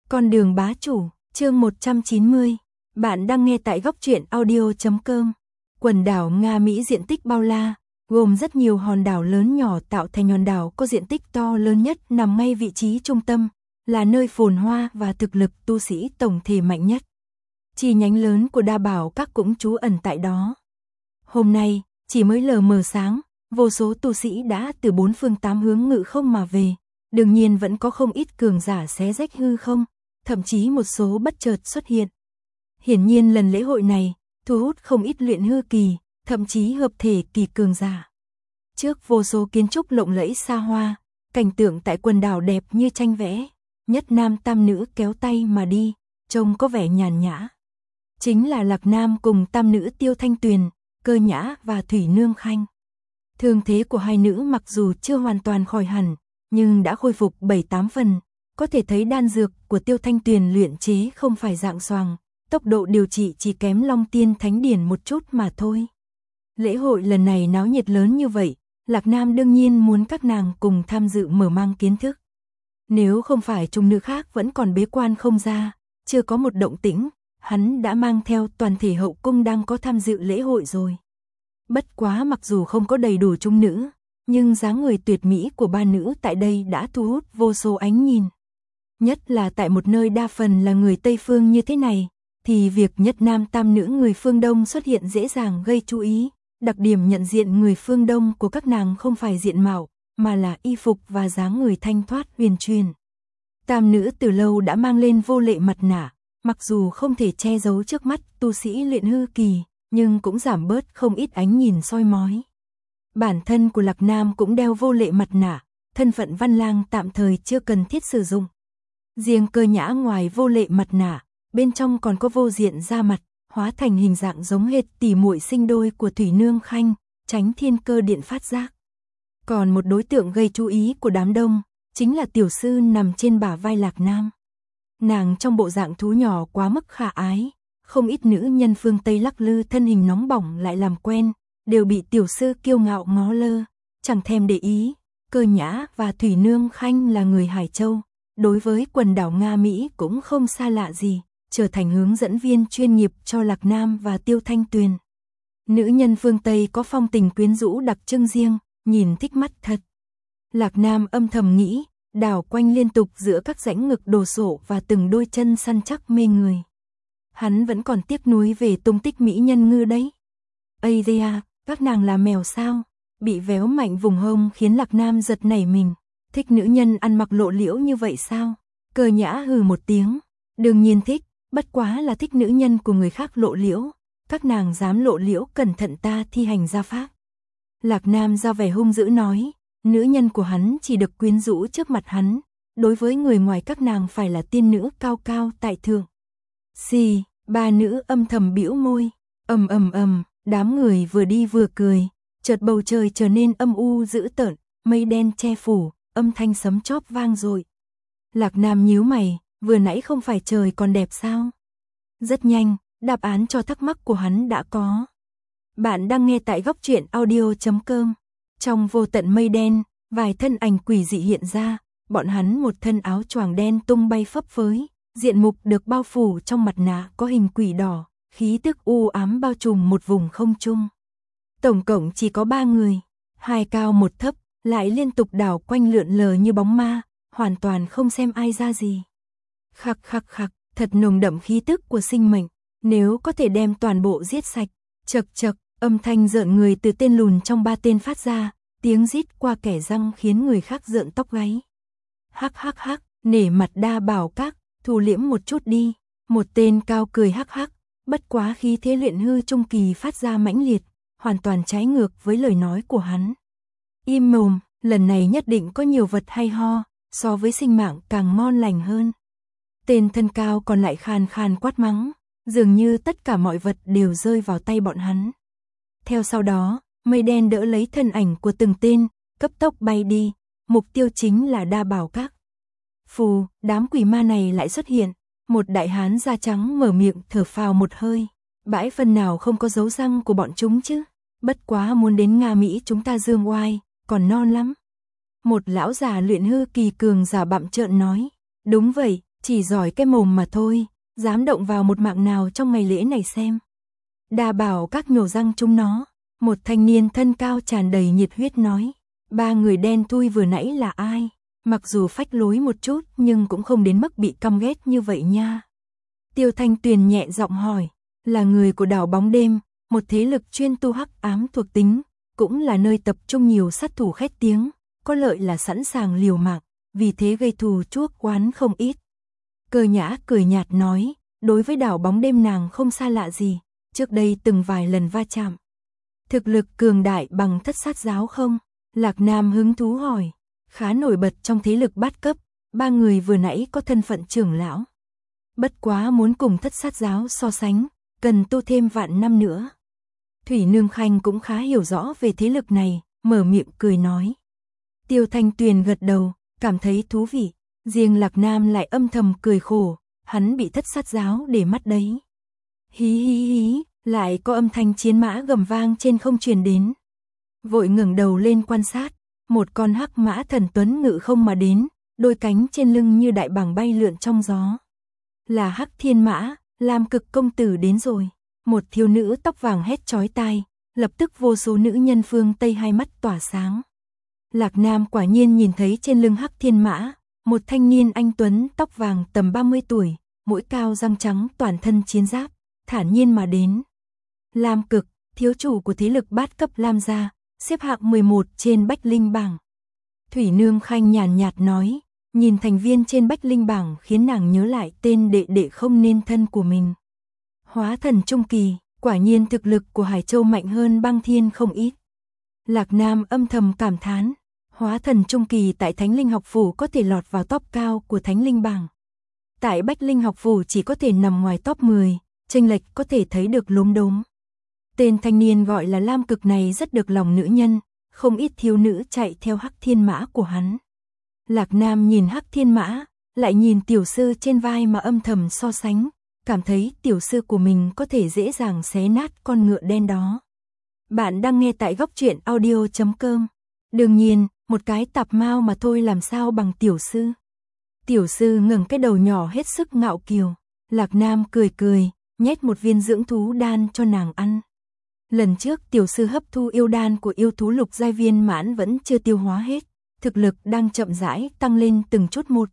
Con đường bá chủ, chương 190. Bạn đang nghe tại góc truyện audio.com. Quần đảo Nga Mỹ diện tích bao la, gồm rất nhiều hòn đảo lớn nhỏ tạo thành hòn đảo có diện tích to lớn nhất nằm ngay vị trí trung tâm, là nơi phồn hoa và thực lực tu sĩ tổng thể mạnh nhất. Chi nhánh lớn của Đa Bảo Các cũng trú ẩn tại đó. Hôm nay, chỉ mới lờ mờ sáng, vô số tu sĩ đã từ bốn phương tám hướng ngự không mà về, đương nhiên vẫn có không ít cường giả xé rách hư không, thậm chí một số bất chợt xuất hiện. Hiển nhiên lần lễ hội này, thu hút không ít luyện hư kỳ, thậm chí hợp thể kỳ cường giả. Trước vô số kiến trúc lộng lẫy xa hoa, cảnh tượng tại quần đảo đẹp như tranh vẽ, nhất nam tam nữ kéo tay mà đi, trông có vẻ nhàn nhã. Chính là Lạc Nam cùng tam nữ Tiêu Thanh Tuyền, Cơ Nhã và Thủy Nương Khanh. Thương thế của hai nữ mặc dù chưa hoàn toàn khỏi hẳn, nhưng đã khôi phục 7-8 phần, có thể thấy đan dược của Tiêu Thanh Tuyền luyện chế không phải dạng xoàng, tốc độ điều trị chỉ kém Long Tiên Thánh Điển một chút mà thôi. Lễ hội lần này náo nhiệt lớn như vậy, Lạc Nam đương nhiên muốn các nàng cùng tham dự mở mang kiến thức. Nếu không phải chúng nữ khác vẫn còn bế quan không ra, chưa có một động tĩnh, hắn đã mang theo toàn thể hậu cung đang có tham dự lễ hội rồi. Bất quá mặc dù không có đầy đủ chúng nữ, nhưng dáng người tuyệt mỹ của ba nữ tại đây đã thu hút vô số ánh nhìn. Nhất là tại một nơi đa phần là người Tây Phương như thế này, thì việc nhất nam tam nữ người phương Đông xuất hiện dễ dàng gây chú ý. Đặc điểm nhận diện người phương Đông của các nàng không phải diện mạo, mà là y phục và dáng người thanh thoát huyền truyền. Tam nữ từ lâu đã mang lên vô lệ mặt nạ, mặc dù không thể che giấu trước mắt tu sĩ luyện hư kỳ, nhưng cũng giảm bớt không ít ánh nhìn soi mói. Bản thân của Lạc Nam cũng đeo vô lệ mặt nạ, thân phận văn lang tạm thời chưa cần thiết sử dụng. Riêng Cơ Nhã ngoài vô lệ mặt nạ, bên trong còn có vô diện da mặt, hóa thành hình dạng giống hệt tỉ muội sinh đôi của Thủy Nương Khanh, tránh thiên cơ điện phát giác. Còn một đối tượng gây chú ý của đám đông, chính là tiểu sư nằm trên bả vai Lạc Nam. Nàng trong bộ dạng thú nhỏ quá mức khả ái, không ít nữ nhân phương Tây lắc lư thân hình nóng bỏng lại làm quen, đều bị tiểu sư kiêu ngạo ngó lơ, chẳng thèm để ý. Cơ Nhã và Thủy Nương Khanh là người Hải Châu, đối với quần đảo Nga Mỹ cũng không xa lạ gì, trở thành hướng dẫn viên chuyên nghiệp cho Lạc Nam và Tiêu Thanh Tuyền. Nữ nhân phương Tây có phong tình quyến rũ đặc trưng riêng, nhìn thích mắt thật. Lạc Nam âm thầm nghĩ, đảo quanh liên tục giữa các rãnh ngực đồ sộ và từng đôi chân săn chắc mê người. Hắn vẫn còn tiếc nuối về tung tích mỹ nhân ngư đấy. Ây da, các nàng là mèo sao? Bị véo mạnh vùng hông khiến Lạc Nam giật nảy mình. Thích nữ nhân ăn mặc lộ liễu như vậy sao? Cơ Nhã hừ một tiếng. Đương nhiên thích, bất quá là thích nữ nhân của người khác lộ liễu. Các nàng dám lộ liễu cẩn thận ta thi hành gia pháp. Lạc Nam ra vẻ hung dữ nói, nữ nhân của hắn chỉ được quyến rũ trước mặt hắn, đối với người ngoài các nàng phải là tiên nữ cao cao tại thượng. Xì, ba nữ âm thầm bĩu môi, đám người vừa đi vừa cười, chợt bầu trời trở nên âm u dữ tợn, mây đen che phủ, âm thanh sấm chóp vang dội. Lạc Nam nhíu mày, vừa nãy không phải trời còn đẹp sao? Rất nhanh, đáp án cho thắc mắc của hắn đã có. Bạn đang nghe tại góc truyện audio.com. Trong vô tận mây đen, vài thân ảnh quỷ dị hiện ra, bọn hắn một thân áo choàng đen tung bay phấp phới, diện mục được bao phủ trong mặt nạ có hình quỷ đỏ, khí tức u ám bao trùm một vùng không trung. Tổng cộng chỉ có 3 người, 2 cao 1 thấp, lại liên tục đảo quanh lượn lờ như bóng ma, hoàn toàn không xem ai ra gì. Khặc khặc khặc, thật nồng đậm khí tức của sinh mệnh, nếu có thể đem toàn bộ giết sạch. Chậc chậc, âm thanh rợn người từ tên lùn trong 3 tên phát ra, tiếng rít qua kẻ răng khiến người khác rợn tóc gáy. Hắc hắc hắc, nể mặt Đa Bảo Các, thu liễm một chút đi. Một tên cao cười hắc hắc, bất quá khí thế luyện hư trung kỳ phát ra mãnh liệt, hoàn toàn trái ngược với lời nói của hắn. Im mồm, lần này nhất định có nhiều vật hay ho, so với sinh mạng càng ngon lành hơn. Tên thân cao còn lại khàn khàn quát mắng, dường như tất cả mọi vật đều rơi vào tay bọn hắn. Theo sau đó, mây đen đỡ lấy thân ảnh của từng tên, cấp tốc bay đi, mục tiêu chính là Đa Bảo Các. Phù, đám quỷ ma này lại xuất hiện, một đại hán da trắng mở miệng thở phào một hơi, bãi phần nào không có dấu răng của bọn chúng chứ, bất quá muốn đến Nga Mỹ chúng ta dương oai, còn non lắm. Một lão già luyện hư kỳ cường giả bặm trợn nói, đúng vậy, chỉ giỏi cái mồm mà thôi, dám động vào một mạng nào trong ngày lễ này xem. Đa bảo các nhổ răng chúng nó, một thanh niên thân cao tràn đầy nhiệt huyết nói, 3 người đen thui vừa nãy là ai? Mặc dù phách lối một chút nhưng cũng không đến mức bị căm ghét như vậy nha. Tiêu Thanh Tuyền nhẹ giọng hỏi, là người của đảo bóng đêm, một thế lực chuyên tu hắc ám thuộc tính, cũng là nơi tập trung nhiều sát thủ khét tiếng, có lợi là sẵn sàng liều mạng, vì thế gây thù chuốc oán không ít. Cơ Nhã cười nhạt nói, đối với đảo bóng đêm nàng không xa lạ gì, trước đây từng vài lần va chạm. Thực lực cường đại bằng Thất Sát giáo không? Lạc Nam hứng thú hỏi, khá nổi bật trong thế lực bát cấp, 3 người vừa nãy có thân phận trưởng lão. Bất quá muốn cùng Thất Sát giáo so sánh, cần tu thêm vạn năm nữa. Thủy Nương Khanh cũng khá hiểu rõ về thế lực này, mở miệng cười nói. Tiêu Thanh Tuyền gật đầu, cảm thấy thú vị, riêng Lạc Nam lại âm thầm cười khổ, hắn bị Thất Sát giáo để mắt đấy. Hí hí hí, lại có âm thanh chiến mã gầm vang trên không truyền đến. Vội ngẩng đầu lên quan sát, một con hắc mã thần tuấn ngự không mà đến, đôi cánh trên lưng như đại bàng bay lượn trong gió. Là Hắc Thiên Mã, Lam Cực công tử đến rồi. Một thiếu nữ tóc vàng hét chói tai, lập tức vô số nữ nhân phương Tây hai mắt tỏa sáng. Lạc Nam quả nhiên nhìn thấy trên lưng Hắc Thiên Mã, một thanh niên anh tuấn tóc vàng tầm 30 tuổi, mũi cao răng trắng toàn thân chiến giáp, thản nhiên mà đến. Lam Cực, thiếu chủ của thế lực bát cấp Lam gia, xếp hạng 11 trên Bách Linh bảng. Thủy Nương Khanh nhàn nhạt nói, nhìn thành viên trên Bách Linh bảng khiến nàng nhớ lại tên đệ đệ không nên thân của mình. Hóa thần trung kỳ, quả nhiên thực lực của Hải Châu mạnh hơn Băng Thiên không ít. Lạc Nam âm thầm cảm thán, hóa thần trung kỳ tại Thánh Linh học phủ có thể lọt vào top cao của Thánh Linh bảng. Tại Bách Linh học phủ chỉ có thể nằm ngoài top 10, chênh lệch có thể thấy được lốm đốm. Tên thanh niên gọi là Lam Cực này rất được lòng nữ nhân, không ít thiếu nữ chạy theo Hắc Thiên Mã của hắn. Lạc Nam nhìn Hắc Thiên Mã, lại nhìn tiểu sư trên vai mà âm thầm so sánh, cảm thấy tiểu sư của mình có thể dễ dàng xé nát con ngựa đen đó. Bạn đang nghe tại góc truyện audio.com. Đương nhiên, một cái tạp mao mà thôi làm sao bằng tiểu sư. Tiểu sư ngẩng cái đầu nhỏ hết sức ngạo kiều. Lạc Nam cười cười, nhét một viên dưỡng thú đan cho nàng ăn. Lần trước tiểu sư hấp thu yêu đan của yêu thú lục giai viên mãn vẫn chưa tiêu hóa hết, thực lực đang chậm rãi tăng lên từng chút một.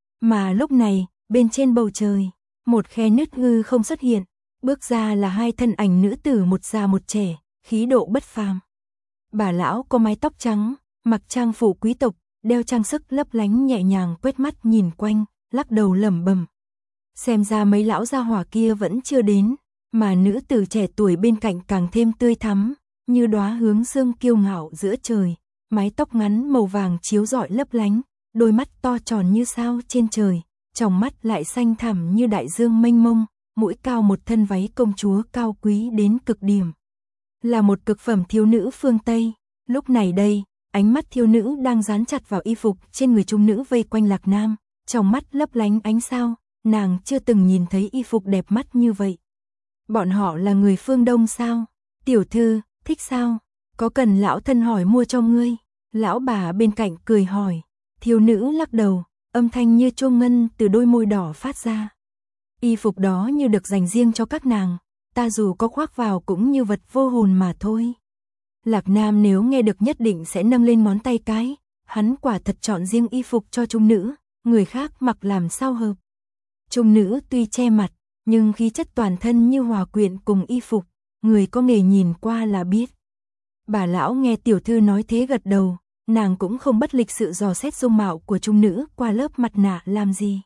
Mà lúc này, bên trên bầu trời, một khe nứt hư không xuất hiện, bước ra là hai thân ảnh nữ tử một già một trẻ, khí độ bất phàm. Bà lão có mái tóc trắng, mặc trang phục quý tộc, đeo trang sức lấp lánh nhẹ nhàng quét mắt nhìn quanh, lắc đầu lẩm bẩm. Xem ra mấy lão gia hỏa kia vẫn chưa đến, mà nữ tử trẻ tuổi bên cạnh càng thêm tươi thắm, như đóa hướng dương kiêu ngạo giữa trời, mái tóc ngắn màu vàng chiếu rọi lấp lánh, đôi mắt to tròn như sao trên trời, tròng mắt lại xanh thẳm như đại dương mênh mông, mũi cao một thân váy công chúa cao quý đến cực điểm. Là một cực phẩm thiếu nữ phương Tây, lúc này đây, ánh mắt thiếu nữ đang dán chặt vào y phục trên người trung nữ vây quanh Lạc Nam, trong mắt lấp lánh ánh sao, nàng chưa từng nhìn thấy y phục đẹp mắt như vậy. Bọn họ là người phương Đông sao? Tiểu thư, thích sao? Có cần lão thân hỏi mua cho ngươi? Lão bà bên cạnh cười hỏi. Thiếu nữ lắc đầu, âm thanh như chuông ngân từ đôi môi đỏ phát ra. Y phục đó như được dành riêng cho các nàng, ta dù có khoác vào cũng như vật vô hồn mà thôi. Lạc Nam nếu nghe được nhất định sẽ nâng lên ngón tay cái, hắn quả thật chọn riêng y phục cho trung nữ, người khác mặc làm sao hợp. Trung nữ tuy che mặt, nhưng khí chất toàn thân như hòa quyện cùng y phục, người có nghề nhìn qua là biết. Bà lão nghe tiểu thư nói thế gật đầu, nàng cũng không bất lịch sự dò xét dung mạo của trung nữ qua lớp mặt nạ làm gì.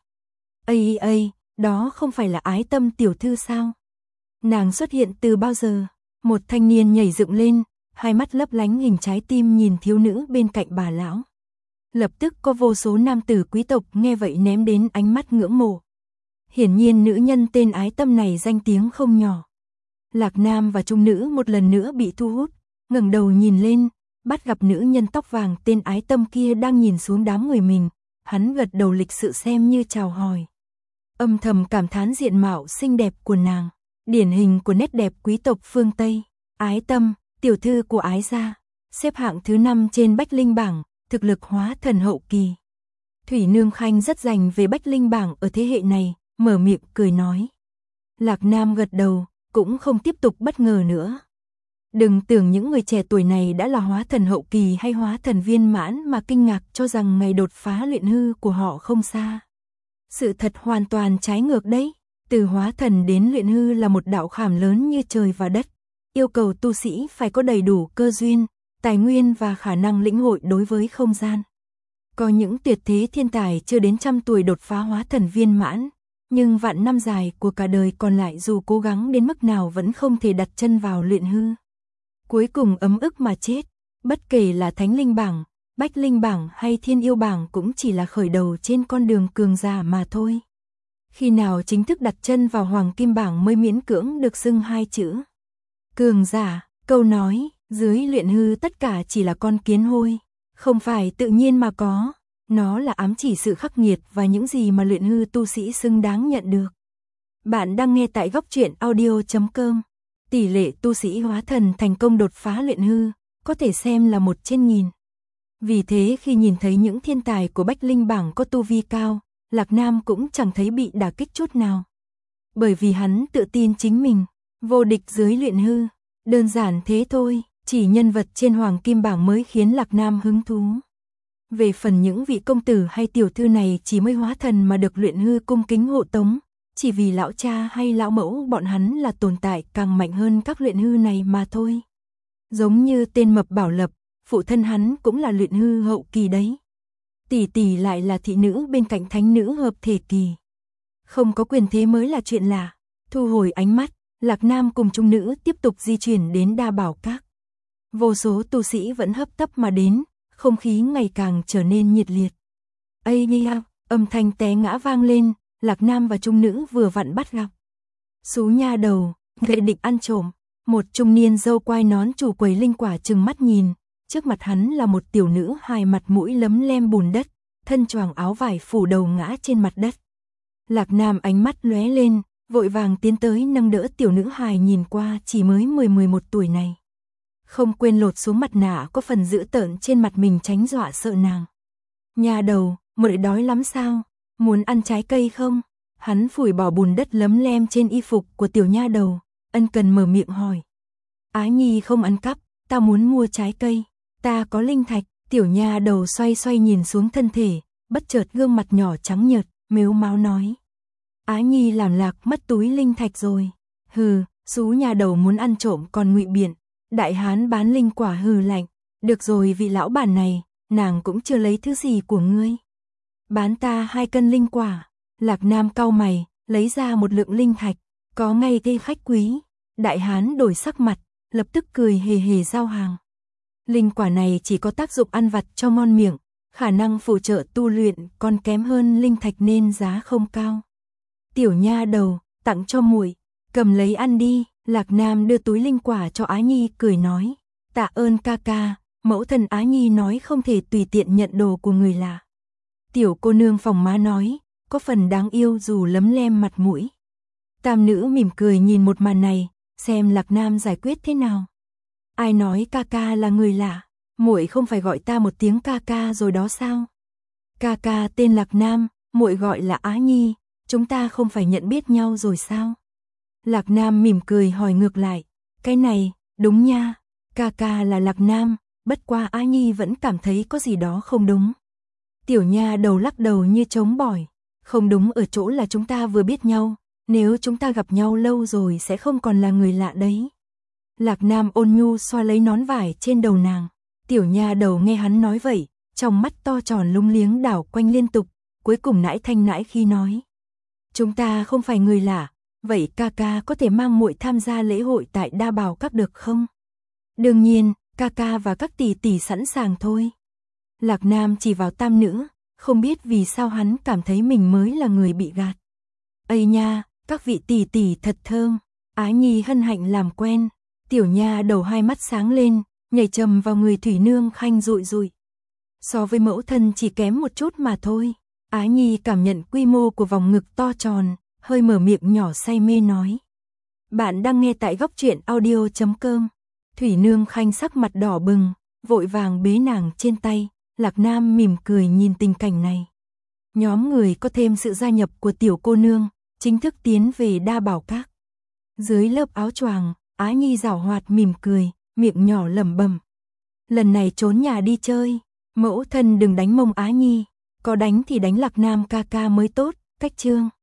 Ây, đó không phải là Ái Tâm tiểu thư sao? Nàng xuất hiện từ bao giờ? Một thanh niên nhảy dựng lên, hai mắt lấp lánh hình trái tim nhìn thiếu nữ bên cạnh bà lão. Lập tức có vô số nam tử quý tộc nghe vậy ném đến ánh mắt ngưỡng mộ. Hiển nhiên nữ nhân tên Ái Tâm này danh tiếng không nhỏ. Lạc Nam và trung nữ một lần nữa bị thu hút, ngẩng đầu nhìn lên, bắt gặp nữ nhân tóc vàng tên Ái Tâm kia đang nhìn xuống đám người mình, hắn gật đầu lịch sự xem như chào hỏi. Âm thầm cảm thán diện mạo xinh đẹp của nàng, điển hình của nét đẹp quý tộc phương Tây. Ái Tâm, tiểu thư của Ái gia, xếp hạng thứ 5 trên Bách Linh bảng, thực lực hóa thần hậu kỳ. Thủy Nương Khanh rất dành về Bách Linh bảng ở thế hệ này, mở miệng cười nói. Lạc Nam gật đầu, cũng không tiếp tục bất ngờ nữa. Đừng tưởng những người trẻ tuổi này đã là hóa thần hậu kỳ hay hóa thần viên mãn mà kinh ngạc cho rằng ngày đột phá luyện hư của họ không xa. Sự thật hoàn toàn trái ngược đấy. Từ hóa thần đến luyện hư là một đạo khảm lớn như trời và đất, yêu cầu tu sĩ phải có đầy đủ cơ duyên, tài nguyên và khả năng lĩnh hội đối với không gian. Có những tuyệt thế thiên tài chưa đến 100 tuổi đột phá hóa thần viên mãn, nhưng vạn năm dài của cả đời còn lại dù cố gắng đến mức nào vẫn không thể đặt chân vào luyện hư. Cuối cùng ấm ức mà chết, bất kể là Thánh Linh bảng, Bách Linh bảng hay Thiên Yêu bảng cũng chỉ là khởi đầu trên con đường cường giả mà thôi. Khi nào chính thức đặt chân vào Hoàng Kim bảng mới miễn cưỡng được xưng hai chữ cường giả. Câu nói dưới luyện hư tất cả chỉ là con kiến hôi, không phải tự nhiên mà có, nó là ám chỉ sự khắc nghiệt và những gì mà luyện hư tu sĩ xứng đáng nhận được. Bạn đang nghe tại góc truyện audio.com. Tỷ lệ tu sĩ hóa thần thành công đột phá luyện hư có thể xem là 1/1000. Vì thế khi nhìn thấy những thiên tài của Bách Linh bảng có tu vi cao, Lạc Nam cũng chẳng thấy bị đả kích chút nào. Bởi vì hắn tự tin chính mình, vô địch dưới luyện hư. Đơn giản thế thôi, chỉ nhân vật trên Hoàng Kim bảng mới khiến Lạc Nam hứng thú. Về phần những vị công tử hay tiểu thư này chỉ mới hóa thần mà được luyện hư cung kính hộ tống, chỉ vì lão cha hay lão mẫu bọn hắn là tồn tại càng mạnh hơn các luyện hư này mà thôi. Giống như tên mập Bảo Lập, phụ thân hắn cũng là luyện hư hậu kỳ đấy. Tỷ tỷ lại là thị nữ bên cạnh thánh nữ hợp thể kỳ. Không có quyền thế mới là chuyện lạ. Thu hồi ánh mắt, Lạc Nam cùng trung nữ tiếp tục di chuyển đến Đa Bảo Các. Vô số tu sĩ vẫn hấp tấp mà đến, không khí ngày càng trở nên nhiệt liệt. Ây nha, âm thanh té ngã vang lên, Lạc Nam và trung nữ vừa vặn bắt gặp. Xú nha đầu, gậy định ăn trộm. Một trung niên râu quai nón chủ quầy linh quả trừng mắt nhìn, trước mặt hắn là một tiểu nữ hài mặt mũi lấm lem bùn đất, thân choàng áo vải phủ đầu ngã trên mặt đất. Lạc Nam ánh mắt lóe lên, vội vàng tiến tới nâng đỡ tiểu nữ hài nhìn qua chỉ mới 10-11 tuổi này. Không quên lột xuống mặt nạ có phần dữ tợn trên mặt mình tránh dọa sợ nàng. Nhà đầu, muội đói lắm sao? Muốn ăn trái cây không? Hắn phủi bỏ bùn đất lấm lem trên y phục của tiểu nha đầu, ân cần mở miệng hỏi. Á Nhi không ăn cắp, ta muốn mua trái cây, ta có linh thạch. Tiểu nha đầu xoay xoay nhìn xuống thân thể, bất chợt gương mặt nhỏ trắng nhợt, mếu máo nói. Á Nhi làm lạc mất túi linh thạch rồi. Hừ, xú nhà đầu muốn ăn trộm còn ngụy biện. Đại hán bán linh quả hừ lạnh. Được rồi vị lão bản này, nàng cũng chưa lấy thứ gì của ngươi. Bán ta 2 cân linh quả. Lạc Nam cau mày, lấy ra một lượng linh thạch. Có ngay cây khách quý. Đại hán đổi sắc mặt, lập tức cười hề hề giao hàng. Linh quả này chỉ có tác dụng ăn vặt cho ngon miệng, khả năng phụ trợ tu luyện còn kém hơn linh thạch nên giá không cao. Tiểu nha đầu, tặng cho muội, cầm lấy ăn đi. Lạc Nam đưa túi linh quả cho Á Nhi cười nói. Tạ ơn ca ca, mẫu thân Á Nhi nói không thể tùy tiện nhận đồ của người lạ. Tiểu cô nương phòng má nói, có phần đáng yêu dù lấm lem mặt mũi. Tam nữ mỉm cười nhìn một màn này, xem Lạc Nam giải quyết thế nào. Ai nói ca ca là người lạ, muội không phải gọi ta một tiếng ca ca rồi đó sao? Ca ca tên Lạc Nam, muội gọi là Á Nhi, chúng ta không phải nhận biết nhau rồi sao? Lạc Nam mỉm cười hỏi ngược lại, cái này, đúng nha, ca ca là Lạc Nam, bất qua Á Nhi vẫn cảm thấy có gì đó không đúng. Tiểu nha đầu lắc đầu như trống bỏi, không đúng ở chỗ là chúng ta vừa biết nhau, nếu chúng ta gặp nhau lâu rồi sẽ không còn là người lạ đấy. Lạc Nam ôn nhu xoa lấy nón vải trên đầu nàng. Tiểu nha đầu nghe hắn nói vậy, trong mắt to tròn lung liếng đảo quanh liên tục, cuối cùng nãi thanh nãi khi nói. Chúng ta không phải người lạ, vậy ca ca có thể mang muội tham gia lễ hội tại Đa Bảo Các được không? Đương nhiên, ca ca và các tỷ tỷ sẵn sàng thôi. Lạc Nam chỉ vào tam nữ, không biết vì sao hắn cảm thấy mình mới là người bị gạt. Ây nha, các vị tỷ tỷ thật thơm. Á Nhi hân hạnh làm quen. Tiểu nha đầu hai mắt sáng lên, nhảy trầm vào người Thủy Nương Khanh rụi rụi. So với mẫu thân chỉ kém một chút mà thôi. Á Nhi cảm nhận quy mô của vòng ngực to tròn, hơi mở miệng nhỏ say mê nói. Bạn đang nghe tại góc truyện audio.com. Thủy Nương Khanh sắc mặt đỏ bừng, vội vàng bế nàng trên tay. Lạc Nam mỉm cười nhìn tình cảnh này. Nhóm người có thêm sự gia nhập của tiểu cô nương, chính thức tiến về Đa Bảo Các. Dưới lớp áo choàng, Á Nhi giảo hoạt mỉm cười, miệng nhỏ lẩm bẩm. Lần này trốn nhà đi chơi, mẫu thân đừng đánh mông Á Nhi, có đánh thì đánh Lạc Nam ca ca mới tốt, cách chương.